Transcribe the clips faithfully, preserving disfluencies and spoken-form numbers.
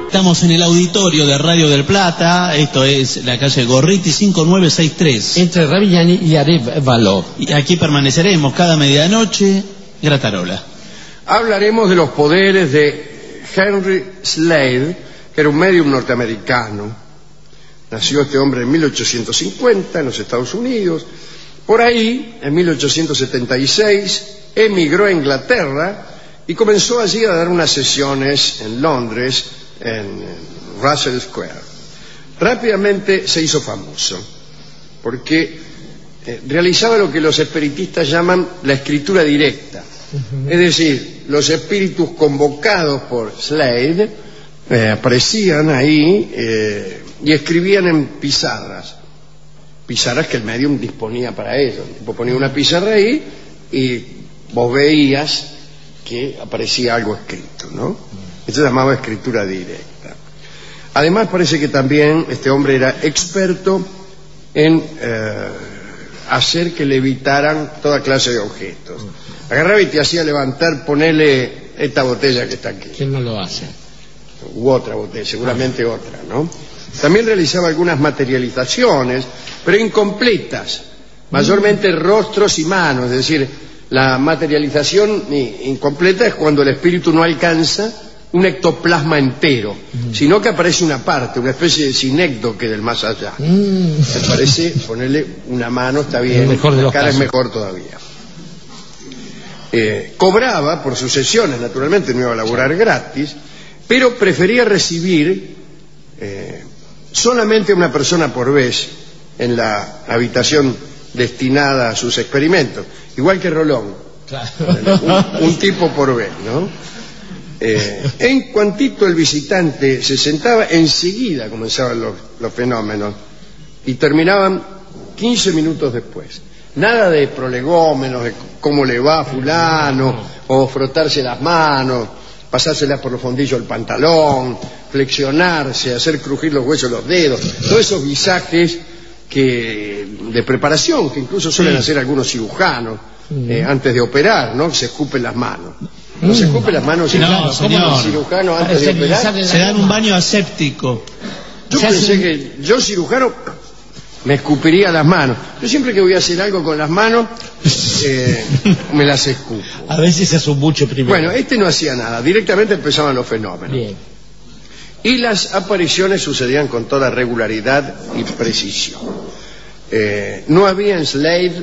Estamos en el auditorio de Radio del Plata, esto es la calle Gorriti cinco nueve seis tres. Entre Ravigliani y Arévalo. Y aquí permaneceremos cada medianoche, Gratarola. Hablaremos de los poderes de Henry Slade, que era un médium norteamericano. Nació este hombre en mil ochocientos cincuenta en los Estados Unidos. Por ahí, en mil ochocientos setenta y seis, emigró a Inglaterra y comenzó allí a dar unas sesiones en Londres, en Russell Square. Rápidamente se hizo famoso porque eh, realizaba lo que los espiritistas llaman la escritura directa. Uh-huh. Es decir, los espíritus convocados por Slade eh, aparecían ahí eh, y escribían en pizarras. Pizarras que el medium disponía para ello. El tipo ponía una pizarra ahí y vos veías que aparecía algo escrito, ¿no? Esto se llamaba escritura directa. Además parece que también este hombre era experto en eh, hacer que levitaran toda clase de objetos. Agarraba y te hacía levantar, ponele esta botella que está aquí. ¿Quién no lo hace? U otra botella, seguramente ah. otra, ¿no? También realizaba algunas materializaciones, pero incompletas, mayormente rostros y manos, es decir, la materialización incompleta es cuando el espíritu no alcanza un ectoplasma entero, mm. sino que aparece una parte, una especie de sinécdoque del más allá. Mm. Me parece ponerle una mano, está bien, mejor de la los cara casos. Es mejor todavía. Eh, cobraba por sus sesiones, naturalmente no iba a laburar gratis, pero prefería recibir eh, solamente una persona por vez en la habitación destinada a sus experimentos, igual que Rolón, claro. un, un tipo por vez, ¿no? Eh, en cuantito el visitante se sentaba, enseguida comenzaban los, los fenómenos y terminaban quince minutos después. Nada de prolegómenos, de cómo le va a fulano, o frotarse las manos, pasárselas por los fondillos del pantalón, flexionarse, hacer crujir los huesos de los dedos, todos esos visajes que, de preparación que incluso suelen sí. hacer algunos cirujanos eh, antes de operar, ¿no? Se escupen las manos. ¿No se escupen las manos? No, no, señor. El cirujano antes de operar se dan un baño aséptico. Yo pensé que yo cirujano me escupiría las manos. Yo siempre que voy a hacer algo con las manos eh, me las escupo. A veces se hace mucho primero. Bueno, este no hacía nada, directamente empezaban los fenómenos. Bien. Y las apariciones sucedían con toda regularidad y precisión. Eh, no había en Slade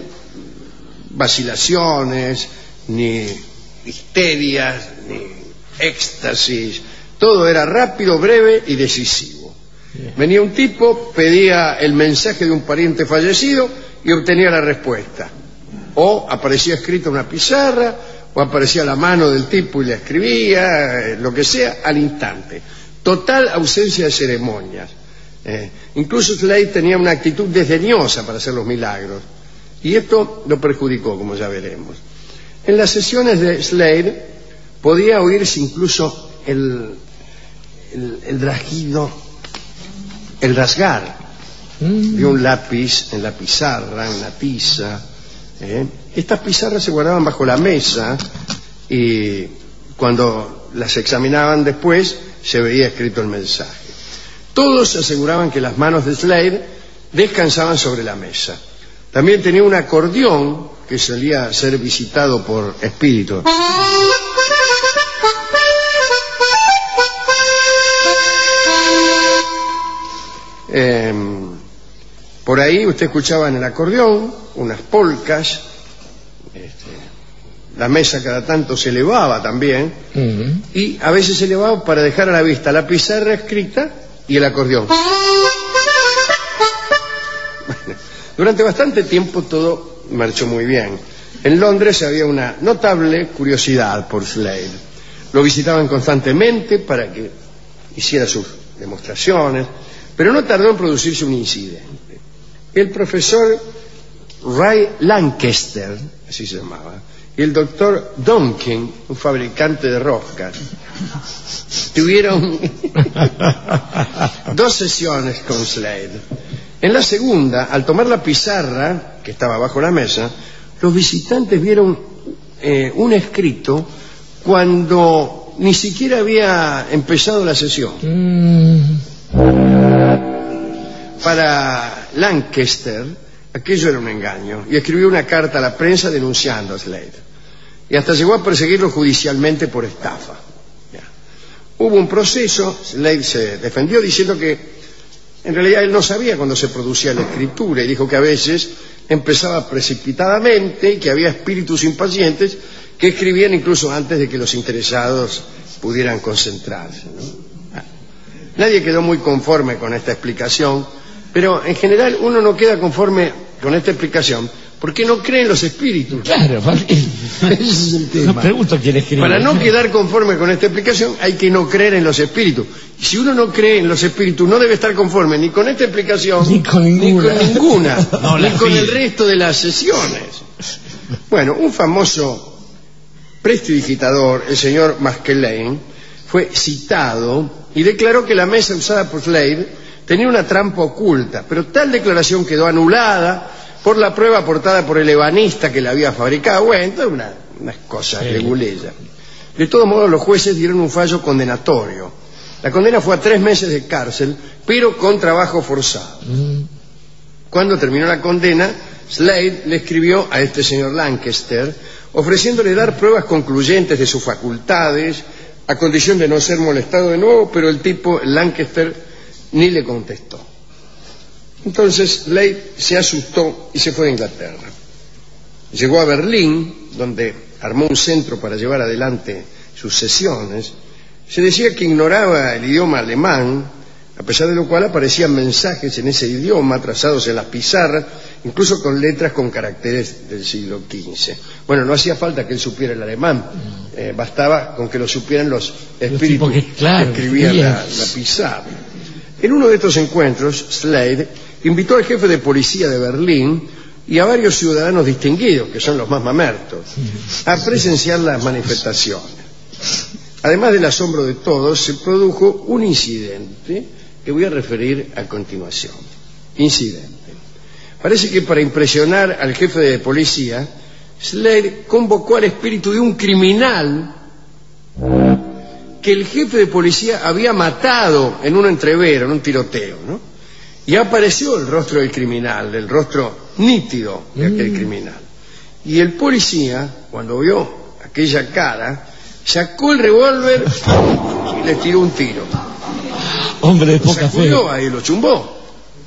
vacilaciones, ni histerias, ni éxtasis. Todo era rápido, breve y decisivo. Bien. Venía un tipo, pedía el mensaje de un pariente fallecido y obtenía la respuesta. O aparecía escrita una pizarra, o aparecía la mano del tipo y la escribía, eh, lo que sea, al instante. Total ausencia de ceremonias. Eh, incluso Slade tenía una actitud desdeñosa para hacer los milagros. Y esto lo perjudicó, como ya veremos. En las sesiones de Slade podía oírse incluso el, el, el rasguido, el rasgar mm. de un lápiz en la pizarra, en la tiza. ¿eh? Estas pizarras se guardaban bajo la mesa y cuando las examinaban después se veía escrito el mensaje. Todos aseguraban que las manos de Slade descansaban sobre la mesa. También tenía un acordeón que solía ser visitado por espíritus. Eh, por ahí usted escuchaba en el acordeón unas polcas. Este, la mesa cada tanto se elevaba también. Uh-huh. Y a veces se elevaba para dejar a la vista la pizarra escrita y el acordeón. Bueno, durante bastante tiempo todo marchó muy bien. En Londres había una notable curiosidad por Slade. Lo visitaban constantemente para que hiciera sus demostraciones, pero no tardó en producirse un incidente. El profesor Ray Lancaster, así se llamaba, y el doctor Donkin, un fabricante de roscas, tuvieron dos sesiones con Slade. En la segunda, al tomar la pizarra que estaba bajo la mesa, los visitantes vieron eh, un escrito cuando ni siquiera había empezado la sesión. Mm. Para Lancaster, aquello era un engaño, y escribió una carta a la prensa denunciando a Slade. Y hasta llegó a perseguirlo judicialmente por estafa. Ya. Hubo un proceso, Slade se defendió diciendo que en realidad él no sabía cuándo se producía la escritura, y dijo que a veces empezaba precipitadamente y que había espíritus impacientes que escribían incluso antes de que los interesados pudieran concentrarse, ¿no? Nadie quedó muy conforme con esta explicación, pero en general uno no queda conforme con esta explicación porque no cree en los espíritus. Claro, ese es el tema. No pregunto quién escribe. Para no quedar conforme con esta explicación hay que no creer en los espíritus. Y si uno no cree en los espíritus no debe estar conforme ni con esta explicación ni con ninguna, ni, con, ninguna, no, ni con pide. el resto de las sesiones. Bueno, un famoso prestidigitador, el señor Maskelyne, fue citado y declaró que la mesa usada por Slade tenía una trampa oculta, pero tal declaración quedó anulada por la prueba aportada por el ebanista que la había fabricado. Bueno, entonces una, unas cosas Sí. leguleyas. De todos modos, los jueces dieron un fallo condenatorio. La condena fue a tres meses de cárcel, pero con trabajo forzado. Mm. Cuando terminó la condena, Slade le escribió a este señor Lancaster ofreciéndole dar pruebas concluyentes de sus facultades a condición de no ser molestado de nuevo, pero el tipo, Lancaster, ni le contestó. Entonces Slade se asustó y se fue a Inglaterra. Llegó a Berlín, donde armó un centro para llevar adelante sus sesiones. Se decía que ignoraba el idioma alemán, a pesar de lo cual aparecían mensajes en ese idioma trazados en las pizarras, incluso con letras con caracteres del siglo quince. Bueno, no hacía falta que él supiera el alemán, eh, bastaba con que lo supieran los espíritus que, claro, que escribían la, la pizarra. En uno de estos encuentros, Slade invitó al jefe de policía de Berlín y a varios ciudadanos distinguidos, que son los más mamertos, a presenciar las manifestaciones. Además del asombro de todos, se produjo un incidente que voy a referir a continuación. Incidente. Parece que para impresionar al jefe de policía, Slade convocó al espíritu de un criminal que el jefe de policía había matado en un entrevero, en un tiroteo, ¿no? Y apareció el rostro del criminal, el rostro nítido de aquel mm. criminal. Y el policía, cuando vio aquella cara, sacó el revólver y le tiró un tiro. Hombre de Lo poca fe. sacudió, ahí lo chumbó.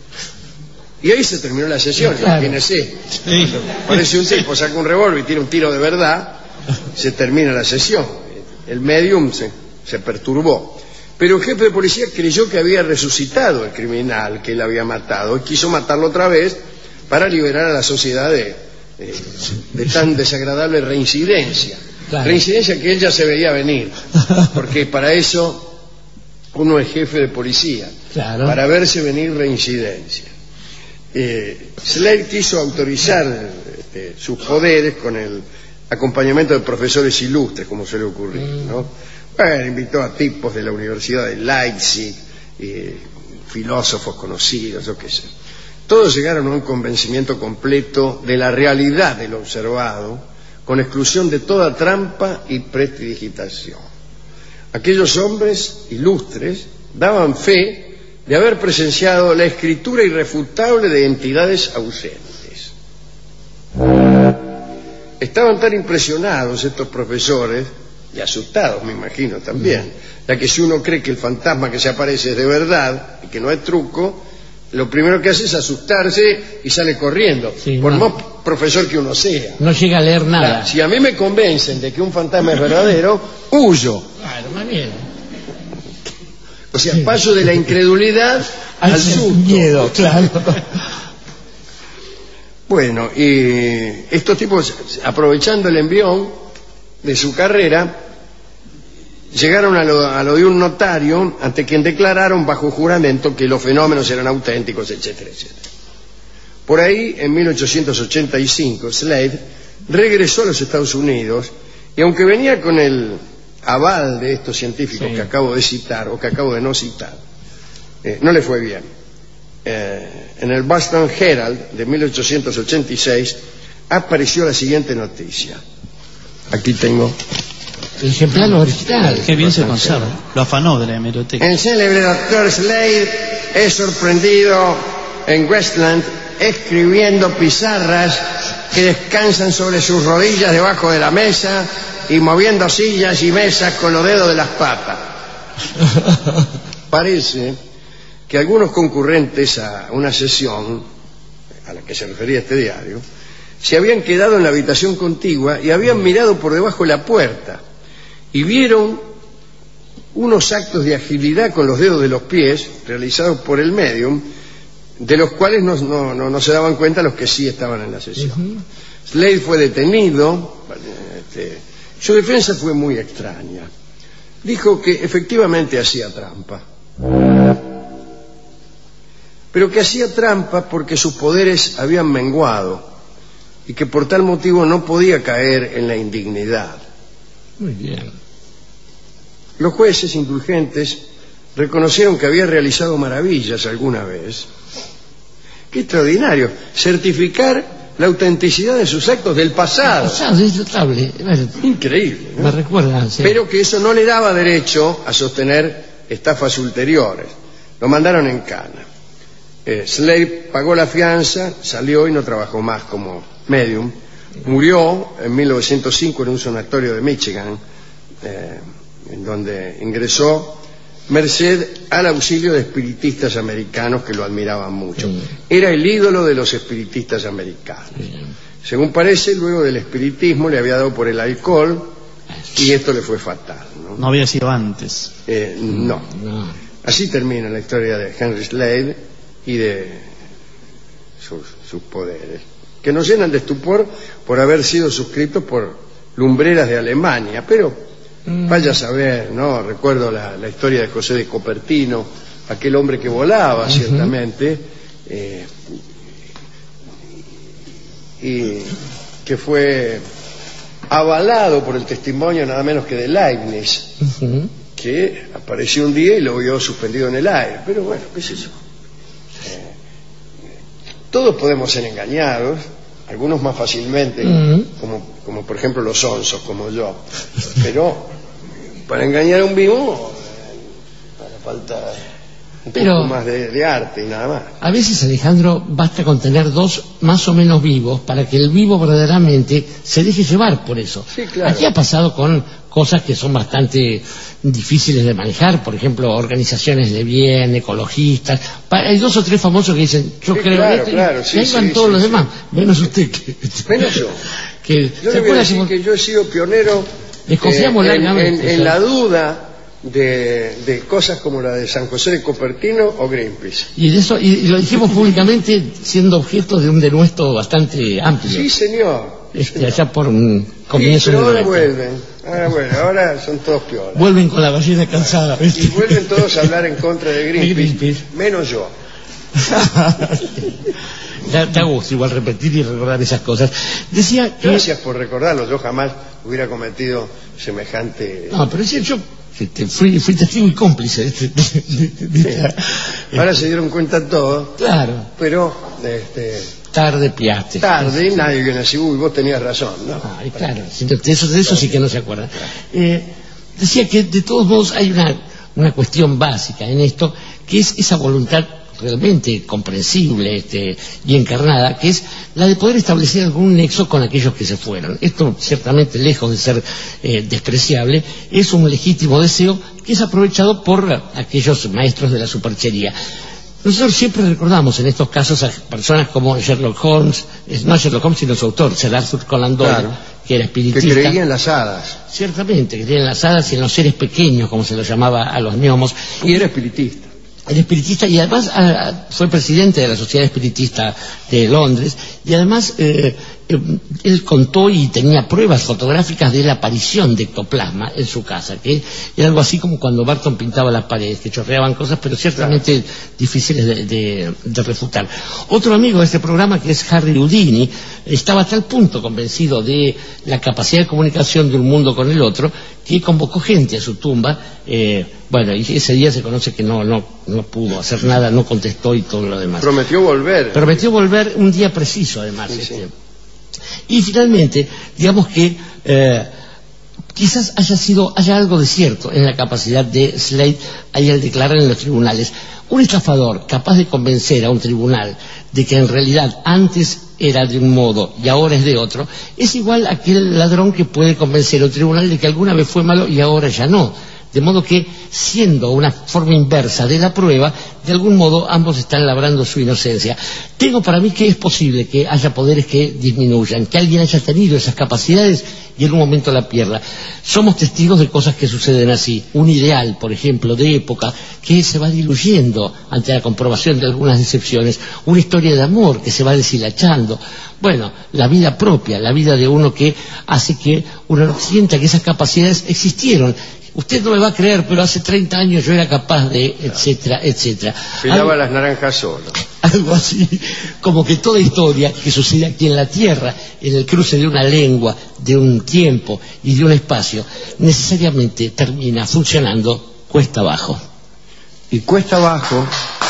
Y ahí se terminó la sesión, Claro. imagínese. Sí. Parece un tipo, saca un revólver y tira un tiro de verdad, se termina la sesión. El medium se, se perturbó. Pero el jefe de policía creyó que había resucitado el criminal que él había matado y quiso matarlo otra vez para liberar a la sociedad de, de, de tan desagradable reincidencia. Claro. Reincidencia que él ya se veía venir, porque para eso uno es jefe de policía, Claro. para verse venir reincidencia. Eh, Slade quiso autorizar este, sus poderes con el acompañamiento de profesores ilustres, como suele ocurrir, ¿no? Bueno, invitó a tipos de la Universidad de Leipzig, eh, filósofos conocidos, yo qué sé. Todos llegaron a un convencimiento completo de la realidad de lo observado, con exclusión de toda trampa y prestidigitación. Aquellos hombres ilustres daban fe de haber presenciado la escritura irrefutable de entidades ausentes. Estaban tan impresionados estos profesores, y asustados me imagino también, ya que si uno cree que el fantasma que se aparece es de verdad y que no es truco, lo primero que hace es asustarse y sale corriendo, Sí, por no. más profesor que uno sea. No llega a leer nada. Claro, si a mí me convencen de que un fantasma es verdadero, huyo. Claro, más bien. O sea, paso de la incredulidad al, Al susto. miedo, claro. Bueno, y estos tipos, aprovechando el envión de su carrera, llegaron a lo, a lo de un notario ante quien declararon bajo juramento que los fenómenos eran auténticos, etcétera, etcétera. Por ahí, en mil ochocientos ochenta y cinco, Slade regresó a los Estados Unidos y aunque venía con el aval de estos científicos Sí. que acabo de citar o que acabo de no citar, eh, no le fue bien. Eh, en el Boston Herald de mil ochocientos ochenta y seis apareció la siguiente noticia. Aquí tengo El ejemplar original. Qué bien se conserva. Lo afanó de la hemeroteca. El célebre doctor Slade es sorprendido en Westland escribiendo pizarras que descansan sobre sus rodillas debajo de la mesa y moviendo sillas y mesas con los dedos de las patas. Parece que algunos concurrentes a una sesión a la que se refería este diario se habían quedado en la habitación contigua y habían mirado por debajo de la puerta y vieron unos actos de agilidad con los dedos de los pies realizados por el médium, de los cuales no, no, no, no se daban cuenta los que sí estaban en la sesión. Uh-huh. Slade fue detenido. Este, su defensa fue muy extraña. Dijo que efectivamente hacía trampa, pero que hacía trampa porque sus poderes habían menguado y que por tal motivo no podía caer en la indignidad. Muy bien. Los jueces indulgentes reconocieron que había realizado maravillas alguna vez. ¡Qué extraordinario! Certificar la autenticidad de sus actos del pasado. El pasado es notable. Increíble, ¿no? Me recuerda, sí. Pero que eso no le daba derecho a sostener estafas ulteriores. Lo mandaron en cana. Eh, Slade pagó la fianza, salió y no trabajó más como medium. Murió en mil novecientos cinco en un sanatorio de Michigan, eh, en donde ingresó merced al auxilio de espiritistas americanos que lo admiraban mucho. Era el ídolo de los espiritistas americanos. Según parece, luego del espiritismo le había dado por el alcohol y esto le fue fatal, ¿no? No había sido antes. Eh, no. Así termina la historia de Henry Slade y de sus, sus poderes, que nos llenan de estupor por haber sido suscritos por lumbreras de Alemania, pero vaya a saber, ¿no? Recuerdo la, la historia de José de Copertino, aquel hombre que volaba, uh-huh. ciertamente, eh, y que fue avalado por el testimonio nada menos que de Leibniz, uh-huh. que apareció un día y lo vio suspendido en el aire. Pero bueno, qué es eso. Eh, todos podemos ser engañados, algunos más fácilmente, uh-huh. como, como por ejemplo los onzos, como yo, pero para engañar a un vivo para falta un Pero, poco más de, de arte y nada más. A veces, Alejandro, basta con tener dos más o menos vivos para que el vivo verdaderamente se deje llevar por eso. Sí, claro. Aquí ha pasado con cosas que son bastante difíciles de manejar, por ejemplo, organizaciones de bien, ecologistas. Hay dos o tres famosos que dicen, yo sí, creo claro, esto, claro, y sí, ahí van sí, todos sí, los sí. demás, menos usted. Que, menos yo. Que, yo le voy a decir que yo he sido pionero Desconfiamos eh, largamente. En, en, en la duda de, de cosas como la de San José de Copertino o Greenpeace. Y, de eso, y, y lo dijimos públicamente siendo objeto de un denuesto bastante amplio. Sí, señor. Este, señor. Allá por un comienzo. Sí, pero de ahora vuelven. Ahora, bueno, ahora son todos piolas. Vuelven con la gallina cansada. ¿Viste? Y vuelven todos a hablar en contra de Greenpeace, Greenpeace. menos yo. Da, da gusto igual repetir y recordar esas cosas. Decía que... Gracias por recordarlo, yo jamás hubiera cometido semejante... No, pero decía yo este, fui, fui testigo y cómplice de, este, de, de, de, sí. de, Ahora se dieron cuenta todos. Claro. Pero este, tarde piaste. Tarde, nadie viene así, uy, vos tenías razón, ¿no? Ay, claro, de eso, de eso sí que no se acuerdan. Eh, decía que de todos modos hay una, una cuestión básica en esto, que es esa voluntad realmente comprensible este, y encarnada, que es la de poder establecer algún nexo con aquellos que se fueron. Esto, ciertamente, lejos de ser eh, despreciable, es un legítimo deseo que es aprovechado por aquellos maestros de la superchería. Nosotros siempre recordamos en estos casos a personas como Sherlock Holmes, no Sherlock Holmes sino su autor, Sir Arthur Conan Doyle, claro, que era espiritista. Que creía en las hadas. Ciertamente, que creía en las hadas y en los seres pequeños, como se los llamaba a los gnomos. Y era espiritista. Era espiritista y además a, fue presidente de la Sociedad Espiritista de Londres y además eh, eh, él contó y tenía pruebas fotográficas de la aparición de ectoplasma en su casa, que era algo así como cuando Barton pintaba las paredes, que chorreaban cosas, pero ciertamente claro, difíciles de, de, de refutar. Otro amigo de este programa, que es Harry Houdini, estaba a tal punto convencido de la capacidad de comunicación de un mundo con el otro, que convocó gente a su tumba. Eh, bueno, y ese día se conoce que no, no, no pudo hacer nada, no contestó y todo lo demás. Prometió volver. Prometió volver un día preciso, además. Sí, este. Sí. Y finalmente, digamos que eh, Quizás haya sido, haya algo de cierto en la capacidad de Slade ahí al declarar en los tribunales. Un estafador capaz de convencer a un tribunal de que en realidad antes era de un modo y ahora es de otro, es igual a aquel ladrón que puede convencer a un tribunal de que alguna vez fue malo y ahora ya no. De modo que, siendo una forma inversa de la prueba, de algún modo ambos están labrando su inocencia. Tengo para mí que es posible que haya poderes que disminuyan, que alguien haya tenido esas capacidades y en un momento la pierda. Somos testigos de cosas que suceden así. Un ideal, por ejemplo, de época, que se va diluyendo ante la comprobación de algunas decepciones. Una historia de amor que se va deshilachando. Bueno, la vida propia, la vida de uno que hace que uno sienta que esas capacidades existieron. Usted no me va a creer, pero hace treinta años yo era capaz de, etcétera, etcétera. Pelaba las naranjas solo. Algo así, como que toda historia que sucede aquí en la Tierra, en el cruce de una lengua, de un tiempo y de un espacio, necesariamente termina funcionando cuesta abajo. Y cuesta abajo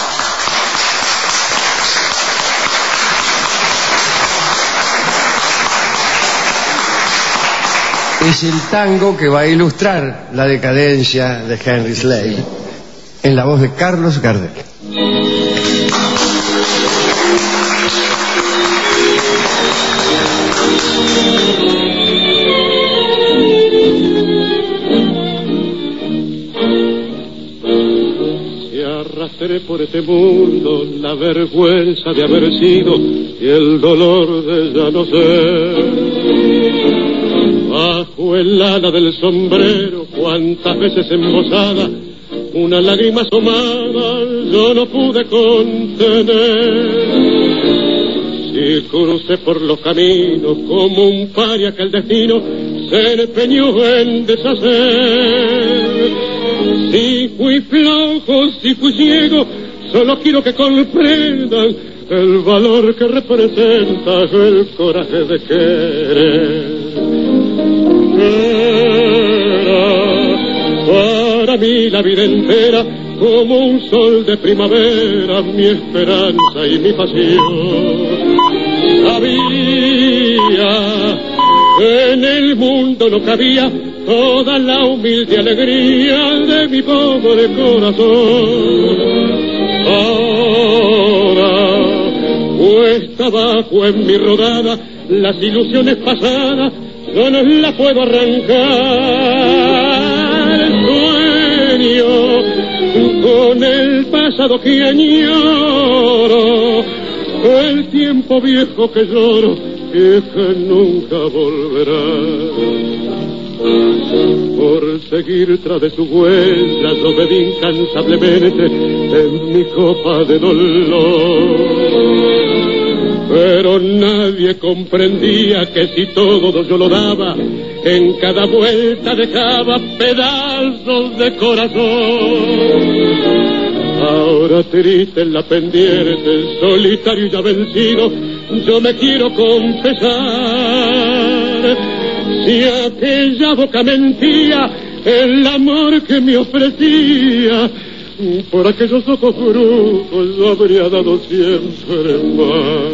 es el tango que va a ilustrar la decadencia de Henry Slade, en la voz de Carlos Gardel. Si arrastré por este mundo la vergüenza de haber sido y el dolor de ya no ser, bajo el ala del sombrero, cuántas veces embosada, una lágrima asomada yo no pude contener. Si crucé por los caminos como un paria que el destino se empeñó en deshacer. Si fui flojo, si fui ciego, solo quiero que comprendan el valor que representa el coraje de querer. Era para mí la vida entera como un sol de primavera, mi esperanza y mi pasión. Sabía que en el mundo no cabía toda la humilde alegría de mi pobre corazón. Ahora cuesta abajo en mi rodada, las ilusiones pasadas yo no las puedo arrancar. Sueño con el pasado que añoro, el tiempo viejo que lloro y que nunca volverá. Por seguir tras de su huella yo bebí incansablemente en mi copa de dolor, pero nadie comprendía que si todo yo lo daba, en cada vuelta dejaba pedazos de corazón. Ahora triste en la pendiente, solitario y ya vencido, yo me quiero confesar. Si aquella boca mentía el amor que me ofrecía, por aquellos ojos brujos yo habría dado siempre más.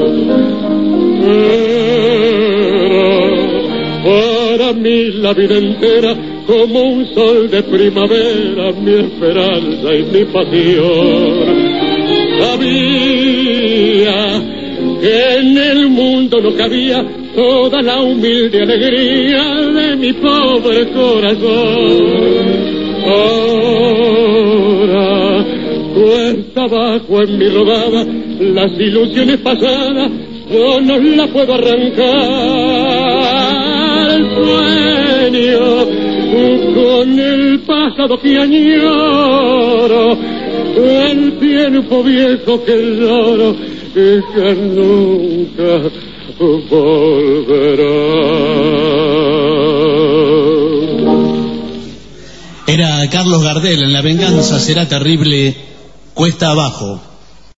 Era para mí la vida entera como un sol de primavera, mi esperanza y mi pasión. Sabía que en el mundo no cabía toda la humilde alegría de mi pobre corazón. Ahora cuesta abajo en mi rodada, las ilusiones pasadas yo no las puedo arrancar. Sueño con el pasado que añoro, el tiempo viejo que lloro y que nunca volverá. Era Carlos Gardel en La venganza será terrible, cuesta abajo.